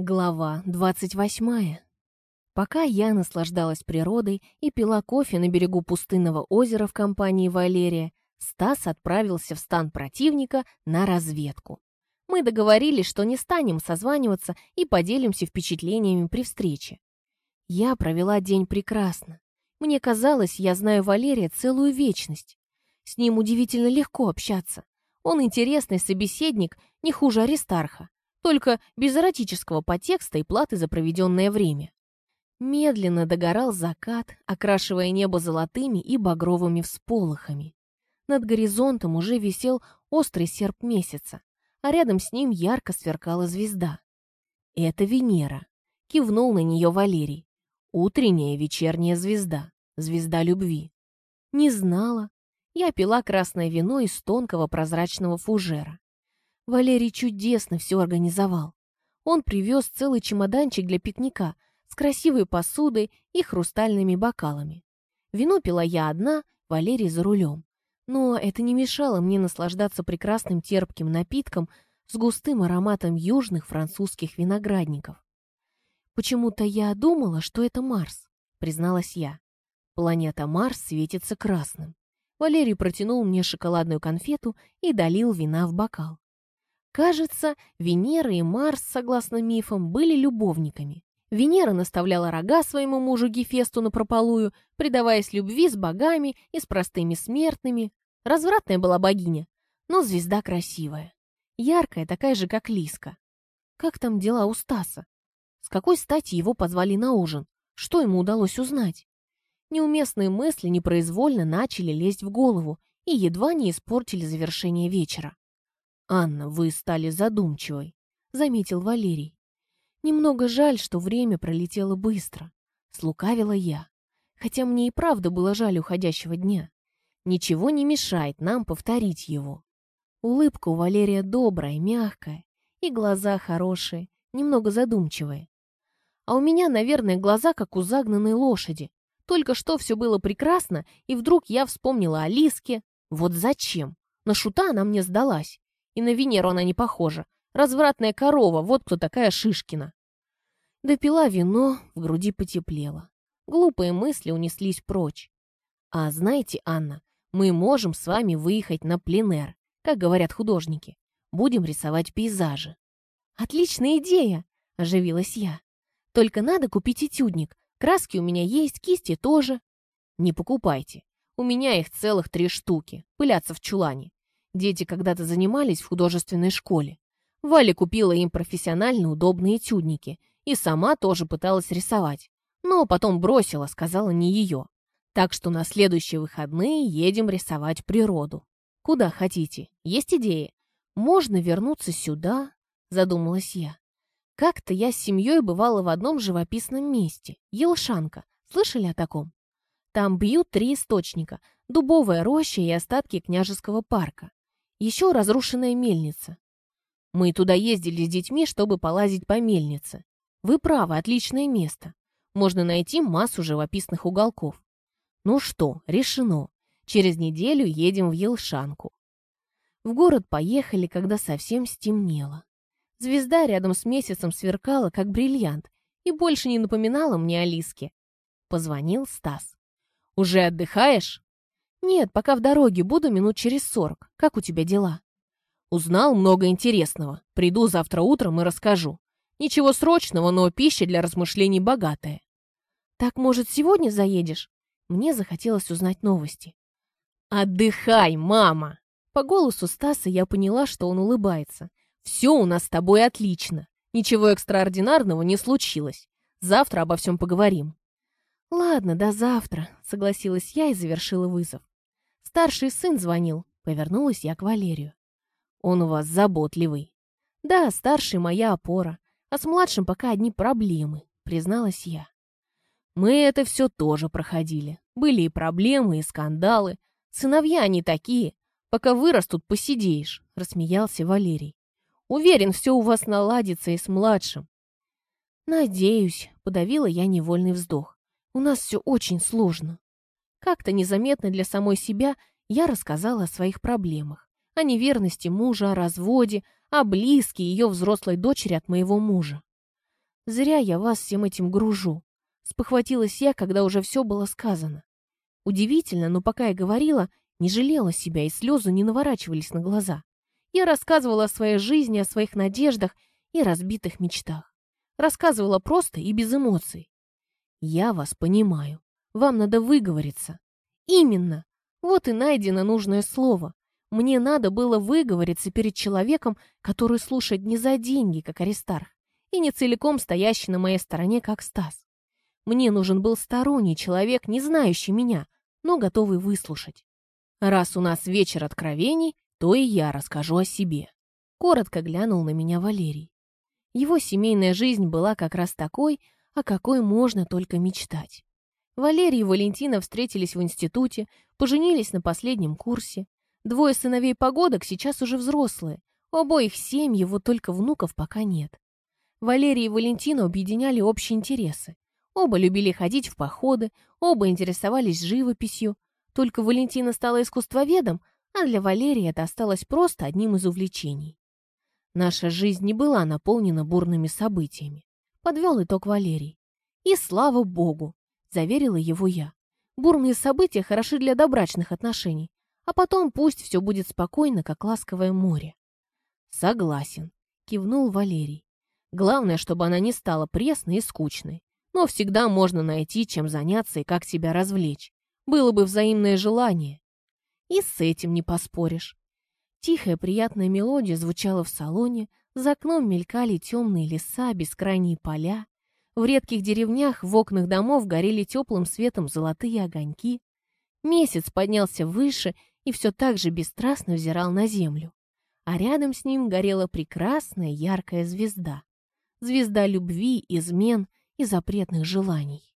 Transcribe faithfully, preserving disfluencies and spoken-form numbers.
Глава двадцать восьмая. Пока я наслаждалась природой и пила кофе на берегу пустынного озера в компании Валерия, Стас отправился в стан противника на разведку. Мы договорились, что не станем созваниваться и поделимся впечатлениями при встрече. Я провела день прекрасно. Мне казалось, я знаю Валерия целую вечность. С ним удивительно легко общаться. Он интересный собеседник, не хуже Аристарха, только без эротического подтекста и платы за проведенное время. Медленно догорал закат, окрашивая небо золотыми и багровыми всполохами. Над горизонтом уже висел острый серп месяца, а рядом с ним ярко сверкала звезда. «Это Венера», — кивнул на нее Валерий. «Утренняя вечерняя звезда, звезда любви». Не знала. Я пила красное вино из тонкого прозрачного фужера. Валерий чудесно все организовал. Он привез целый чемоданчик для пикника с красивой посудой и хрустальными бокалами. Вино пила я одна, Валерий за рулем. Но это не мешало мне наслаждаться прекрасным терпким напитком с густым ароматом южных французских виноградников. «Почему-то я думала, что это Марс», — призналась я. Планета Марс светится красным. Валерий протянул мне шоколадную конфету и долил вина в бокал. Кажется, Венера и Марс, согласно мифам, были любовниками. Венера наставляла рога своему мужу Гефесту напропалую, предаваясь любви с богами и с простыми смертными. Развратная была богиня, но звезда красивая. Яркая, такая же, как Лиска. Как там дела у Стаса? С какой стати его позвали на ужин? Что ему удалось узнать? Неуместные мысли непроизвольно начали лезть в голову и едва не испортили завершение вечера. «Анна, вы стали задумчивой», — заметил Валерий. «Немного жаль, что время пролетело быстро», — слукавила я. Хотя мне и правда было жаль уходящего дня. Ничего не мешает нам повторить его. Улыбка у Валерия добрая, мягкая, и глаза хорошие, немного задумчивые. А у меня, наверное, глаза, как у загнанной лошади. Только что все было прекрасно, и вдруг я вспомнила о Лиске. Вот зачем? На шута она мне сдалась. И на Венеру она не похожа. Развратная корова, вот кто такая Шишкина. Допила вино, в груди потеплело. Глупые мысли унеслись прочь. А знаете, Анна, мы можем с вами выехать на пленэр, как говорят художники. Будем рисовать пейзажи. Отличная идея, оживилась я. Только надо купить этюдник. Краски у меня есть, кисти тоже. Не покупайте. У меня их целых три штуки, пылятся в чулане. Дети когда-то занимались в художественной школе. Валя купила им профессионально удобные этюдники и сама тоже пыталась рисовать. Но потом бросила, сказала не ее. Так что на следующие выходные едем рисовать природу. Куда хотите? Есть идеи? Можно вернуться сюда, задумалась я. Как-то я с семьей бывала в одном живописном месте. Елшанка. Слышали о таком? Там бьют три источника. Дубовая роща и остатки княжеского парка. Еще разрушенная мельница. Мы туда ездили с детьми, чтобы полазить по мельнице. Вы правы, отличное место. Можно найти массу живописных уголков. Ну что, решено. Через неделю едем в Елшанку. В город поехали, когда совсем стемнело. Звезда рядом с месяцем сверкала, как бриллиант, и больше не напоминала мне о Лиске. Позвонил Стас. «Уже отдыхаешь?» «Нет, пока в дороге, буду минут через сорок. Как у тебя дела?» «Узнал много интересного. Приду завтра утром и расскажу. Ничего срочного, но пища для размышлений богатая». «Так, может, сегодня заедешь?» Мне захотелось узнать новости. «Отдыхай, мама!» По голосу Стаса я поняла, что он улыбается. «Все у нас с тобой отлично. Ничего экстраординарного не случилось. Завтра обо всем поговорим». «Ладно, до завтра», — согласилась я и завершила вызов. Старший сын звонил. Повернулась я к Валерию. «Он у вас заботливый». «Да, старший моя опора, а с младшим пока одни проблемы», — призналась я. «Мы это все тоже проходили. Были и проблемы, и скандалы. Сыновья они такие. Пока вырастут, посидеешь», — рассмеялся Валерий. «Уверен, все у вас наладится и с младшим». «Надеюсь», — подавила я невольный вздох. «У нас все очень сложно». Как-то незаметно для самой себя я рассказала о своих проблемах. О неверности мужа, о разводе, о близке ее взрослой дочери от моего мужа. Зря я вас всем этим гружу. Спохватилась я, когда уже все было сказано. Удивительно, но пока я говорила, не жалела себя, и слезы не наворачивались на глаза. Я рассказывала о своей жизни, о своих надеждах и разбитых мечтах. Рассказывала просто и без эмоций. Я вас понимаю. Вам надо выговориться. Именно. Вот и найдено нужное слово. Мне надо было выговориться перед человеком, который слушает не за деньги, как Аристарх, и не целиком стоящий на моей стороне, как Стас. Мне нужен был сторонний человек, не знающий меня, но готовый выслушать. Раз у нас вечер откровений, то и я расскажу о себе. Коротко глянул на меня Валерий. Его семейная жизнь была как раз такой, о какой можно только мечтать. Валерий и Валентина встретились в институте, поженились на последнем курсе. Двое сыновей погодок сейчас уже взрослые. У обоих семьи, вот только внуков пока нет. Валерий и Валентину объединяли общие интересы. Оба любили ходить в походы, оба интересовались живописью. Только Валентина стала искусствоведом, а для Валерия это осталось просто одним из увлечений. Наша жизнь не была наполнена бурными событиями. Подвел итог Валерий. И слава богу, заверила его я. Бурные события хороши для добрачных отношений, а потом пусть все будет спокойно, как ласковое море. Согласен, кивнул Валерий. Главное, чтобы она не стала пресной и скучной. Но всегда можно найти, чем заняться и как себя развлечь. Было бы взаимное желание. И с этим не поспоришь. Тихая приятная мелодия звучала в салоне, за окном мелькали темные леса, бескрайние поля. В редких деревнях в окнах домов горели теплым светом золотые огоньки. Месяц поднялся выше и все так же бесстрастно взирал на землю. А рядом с ним горела прекрасная яркая звезда. Звезда любви, измен и запретных желаний.